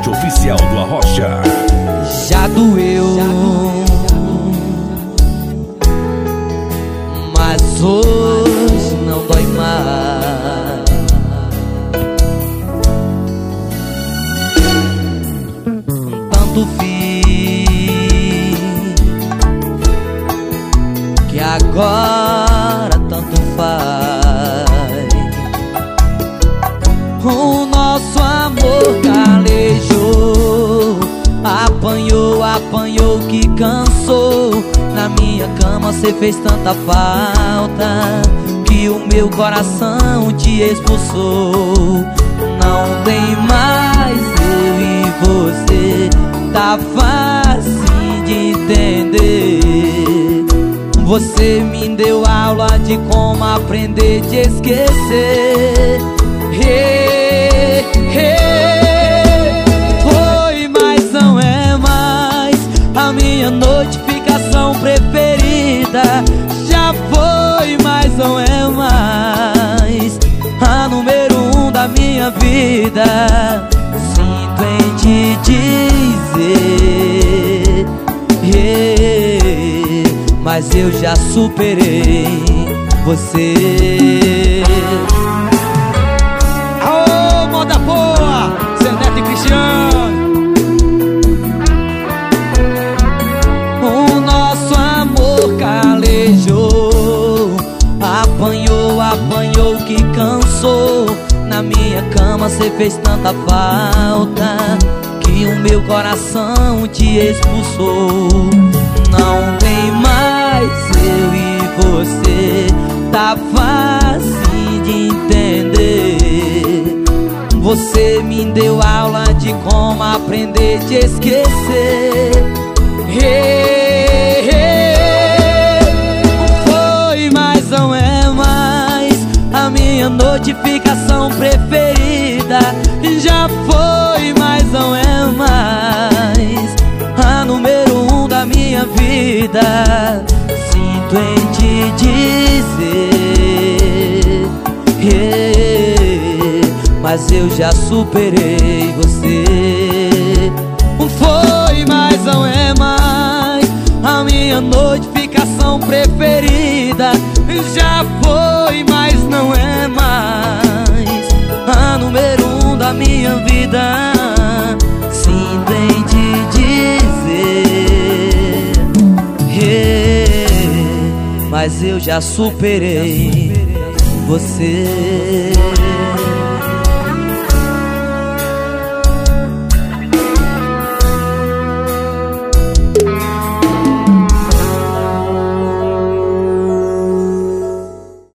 site oficial do Arrocha. Já doeu, mas hoje não dói mais. Tanto fiz que agora tanto faz. O nosso amor calejou, apanhou que cansou. Na minha cama cê fez tanta falta que o meu coração te expulsou. Não tem mais eu e você, tá fácil de entender. Você me deu aula de como aprender a te esquecer. Foi, mas não é mais a minha notificação preferida. Já foi, mas não é mais a número 1 da minha vida. Sinto em te dizer, mas eu já superei você. Aô, moda boa, Zé Neto e Cristiano. O nosso amor calejou, apanhou que cansou. Na minha cama cê fez tanta falta que o meu coração te expulsou. Não tem mais eu e você, tá fácil de entender. Você me deu aula de como aprender a te esquecer. Foi, mas não é mais a minha notificação preferida. Já foi, mas não é mais a número 1 da minha vida. Sinto em te dizer, mas eu já superei você. Foi, mas não é mais a minha notificação preferida. Já foi, mas não é mais a número 1 da minha vida. Sinto em te dizer, mas eu já superei você.